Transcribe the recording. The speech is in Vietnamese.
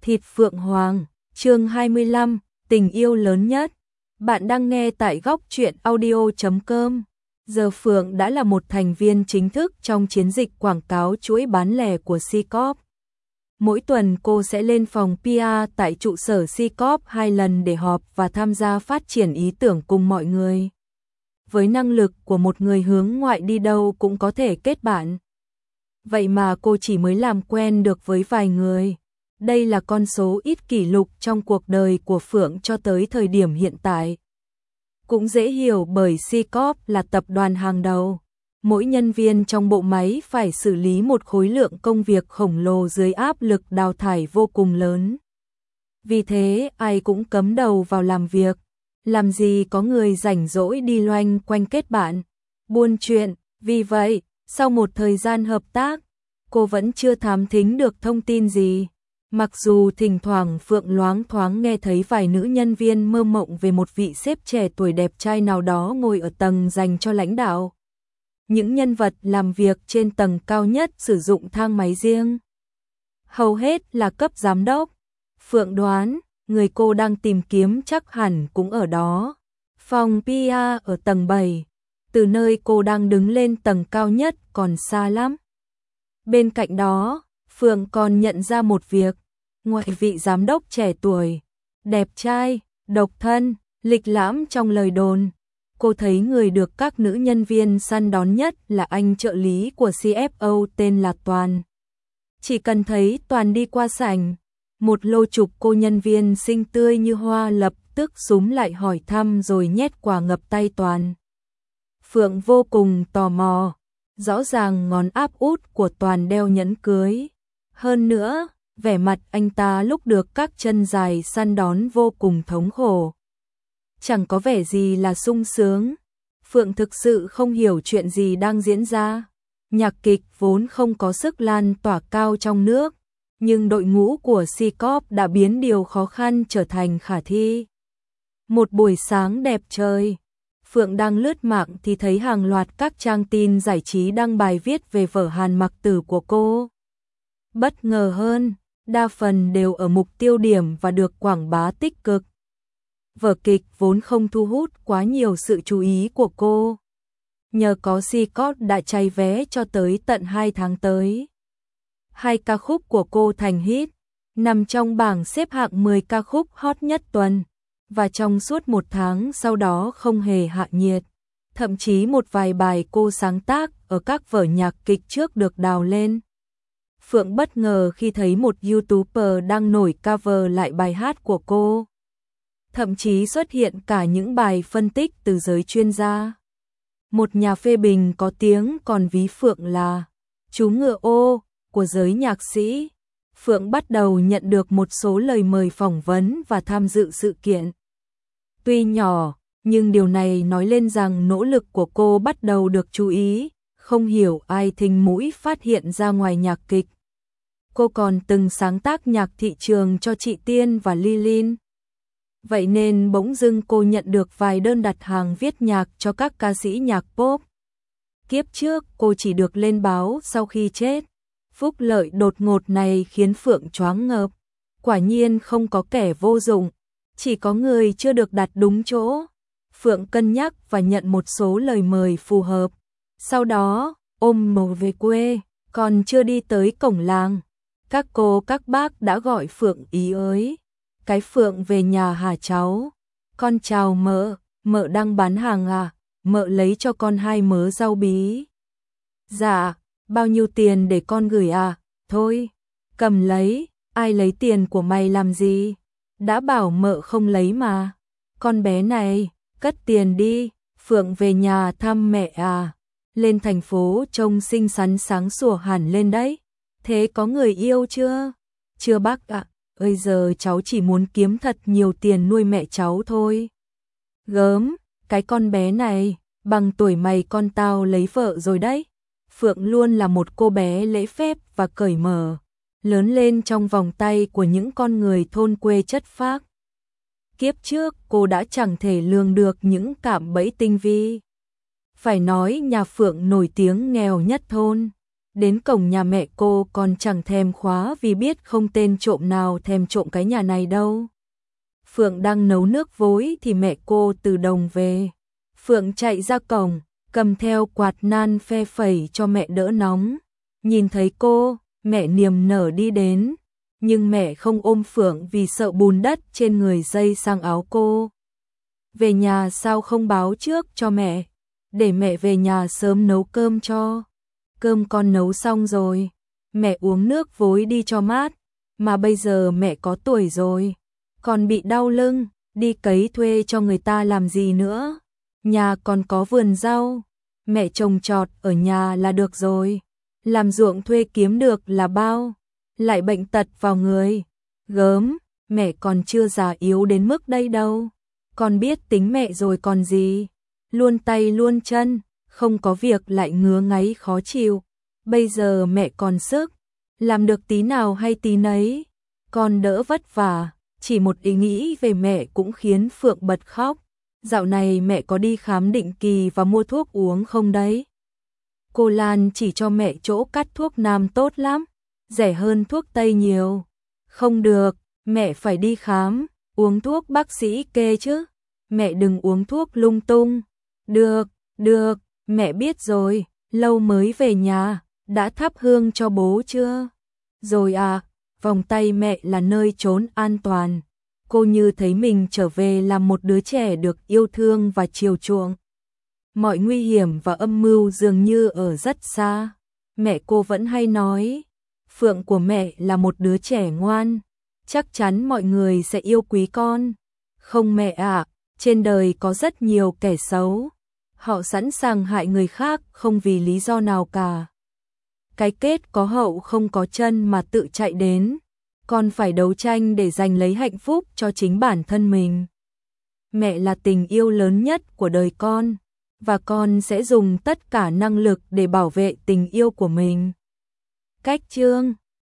Thịt Phượng Hoàng, chương 25, tình yêu lớn nhất. Bạn đang nghe tại góc truyện audio.com. Giờ Phượng đã là một thành viên chính thức trong chiến dịch quảng cáo chuỗi bán lẻ của C-Corp. Mỗi tuần cô sẽ lên phòng PR tại trụ sở C-Corp 2 lần để họp và tham gia phát triển ý tưởng cùng mọi người. Với năng lực của một người hướng ngoại đi đâu cũng có thể kết bạn. Vậy mà cô chỉ mới làm quen được với vài người. Đây là con số ít kỷ lục trong cuộc đời của Phượng cho tới thời điểm hiện tại. Cũng dễ hiểu bởi C-Corp là tập đoàn hàng đầu. Mỗi nhân viên trong bộ máy phải xử lý một khối lượng công việc khổng lồ dưới áp lực đào thải vô cùng lớn. Vì thế ai cũng cắm đầu vào làm việc. Làm gì có người rảnh rỗi đi loanh quanh kết bạn, buôn chuyện. Vì vậy, sau một thời gian hợp tác, cô vẫn chưa thám thính được thông tin gì. Mặc dù thỉnh thoảng Phượng loáng thoáng nghe thấy vài nữ nhân viên mơ mộng về một vị sếp trẻ tuổi đẹp trai nào đó ngồi ở tầng dành cho lãnh đạo. Những nhân vật làm việc trên tầng cao nhất sử dụng thang máy riêng. Hầu hết là cấp giám đốc. Phượng đoán, người cô đang tìm kiếm chắc hẳn cũng ở đó. Phòng PR ở tầng 7. Từ nơi cô đang đứng lên tầng cao nhất còn xa lắm. Bên cạnh đó, Phượng còn nhận ra một việc. Ngoài vị giám đốc trẻ tuổi, đẹp trai, độc thân, lịch lãm trong lời đồn, cô thấy người được các nữ nhân viên săn đón nhất là anh trợ lý của CFO tên là Toàn. Chỉ cần thấy Toàn đi qua sảnh, một lô chục cô nhân viên xinh tươi như hoa lập tức xúm lại hỏi thăm rồi nhét quà ngập tay Toàn. Phượng vô cùng tò mò, rõ ràng ngón áp út của Toàn đeo nhẫn cưới. Hơn nữa, vẻ mặt anh ta lúc được các chân dài săn đón vô cùng thống khổ. Chẳng có vẻ gì là sung sướng. Phượng thực sự không hiểu chuyện gì đang diễn ra. Nhạc kịch vốn không có sức lan tỏa cao trong nước, nhưng đội ngũ của C-Corp đã biến điều khó khăn trở thành khả thi. Một buổi sáng đẹp trời, Phượng đang lướt mạng thì thấy hàng loạt các trang tin giải trí đăng bài viết về vở Hàn Mặc Tử của cô. Bất ngờ hơn, đa phần đều ở mục tiêu điểm và được quảng bá tích cực. Vở kịch vốn không thu hút quá nhiều sự chú ý của cô. Nhờ có C-Corp đã cháy vé cho tới tận 2 tháng tới. 2 ca khúc của cô thành hit, nằm trong bảng xếp hạng 10 ca khúc hot nhất tuần. Và trong suốt 1 tháng sau đó không hề hạ nhiệt. Thậm chí một vài bài cô sáng tác ở các vở nhạc kịch trước được đào lên. Phượng bất ngờ khi thấy một YouTuber đang nổi cover lại bài hát của cô. Thậm chí xuất hiện cả những bài phân tích từ giới chuyên gia. Một nhà phê bình có tiếng còn ví Phượng là chú ngựa ô của giới nhạc sĩ. Phượng bắt đầu nhận được một số lời mời phỏng vấn và tham dự sự kiện. Tuy nhỏ, nhưng điều này nói lên rằng nỗ lực của cô bắt đầu được chú ý. Không hiểu ai thình mũi phát hiện ra ngoài nhạc kịch. Cô còn từng sáng tác nhạc thị trường cho chị Tiên và Lilin. Vậy nên bỗng dưng cô nhận được vài đơn đặt hàng viết nhạc cho các ca sĩ nhạc pop. Kiếp trước cô chỉ được lên báo sau khi chết. Phúc lợi đột ngột này khiến Phượng choáng ngợp. Quả nhiên không có kẻ vô dụng, chỉ có người chưa được đặt đúng chỗ. Phượng cân nhắc và nhận một số lời mời phù hợp. Sau đó, ôm mồ về quê, còn chưa đi tới cổng làng. Các cô các bác đã gọi Phượng ý ới. Cái Phượng về nhà hả cháu? Con chào mợ, mợ đang bán hàng à? Mợ lấy cho con 2 mớ rau bí. Dạ, bao nhiêu tiền để con gửi à? Thôi, cầm lấy, ai lấy tiền của mày làm gì? Đã bảo mợ không lấy mà. Con bé này, cất tiền đi, Phượng về nhà thăm mẹ à? Lên thành phố trông xinh xắn sáng sủa hẳn lên đấy. Thế có người yêu chưa? Chưa bác ạ. Ơi giờ cháu chỉ muốn kiếm thật nhiều tiền nuôi mẹ cháu thôi. Gớm, cái con bé này, bằng tuổi mày con tao lấy vợ rồi đấy. Phượng luôn là một cô bé lễ phép và cởi mở, lớn lên trong vòng tay của những con người thôn quê chất phác. Kiếp trước cô đã chẳng thể lường được những cạm bẫy tinh vi. Phải nói nhà Phượng nổi tiếng nghèo nhất thôn. đến cổng nhà mẹ cô còn chẳng thèm khóa vì biết không tên trộm nào thèm trộm cái nhà này đâu. Phượng đang nấu nước vối thì mẹ cô từ đồng về. Phượng chạy ra cổng, cầm theo quạt nan phe phẩy cho mẹ đỡ nóng. Nhìn thấy cô, mẹ niềm nở đi đến, nhưng mẹ không ôm Phượng vì sợ bùn đất trên người dây sang áo cô. Về nhà sao không báo trước cho mẹ, để mẹ về nhà sớm nấu cơm cho. Cơm con nấu xong rồi, mẹ uống nước vối đi cho mát, mà bây giờ mẹ có tuổi rồi, còn bị đau lưng, đi cấy thuê cho người ta làm gì nữa. Nhà còn có vườn rau, mẹ trồng trọt ở nhà là được rồi. Làm ruộng thuê kiếm được là bao, lại bệnh tật vào người. Gớm, mẹ còn chưa già yếu đến mức đây đâu. Con biết tính mẹ rồi còn gì. Luôn tay luôn chân, không có việc lại ngứa ngáy khó chịu. Bây giờ mẹ còn sức, làm được tí nào hay tí nấy. Con đỡ vất vả, chỉ một ý nghĩ về mẹ cũng khiến Phượng bật khóc. Dạo này mẹ có đi khám định kỳ và mua thuốc uống không đấy? Cô Lan chỉ cho mẹ chỗ cắt thuốc nam tốt lắm, rẻ hơn thuốc tây nhiều. Không được, mẹ phải đi khám, uống thuốc bác sĩ kê chứ. Mẹ đừng uống thuốc lung tung. Được, mẹ biết rồi, lâu mới về nhà, đã thắp hương cho bố chưa? Rồi à, vòng tay mẹ là nơi trốn an toàn. Cô như thấy mình trở về làm một đứa trẻ được yêu thương và chiều chuộng. Mọi nguy hiểm và âm mưu dường như ở rất xa. Mẹ cô vẫn hay nói, Phượng của mẹ là một đứa trẻ ngoan, chắc chắn mọi người sẽ yêu quý con. Không mẹ ạ, trên đời có rất nhiều kẻ xấu. Họ sẵn sàng hại người khác không vì lý do nào cả. Cái kết có hậu không có chân mà tự chạy đến. Con phải đấu tranh để giành lấy hạnh phúc cho chính bản thân mình. Mẹ là tình yêu lớn nhất của đời con, và con sẽ dùng tất cả năng lực để bảo vệ tình yêu của mình. Cách chương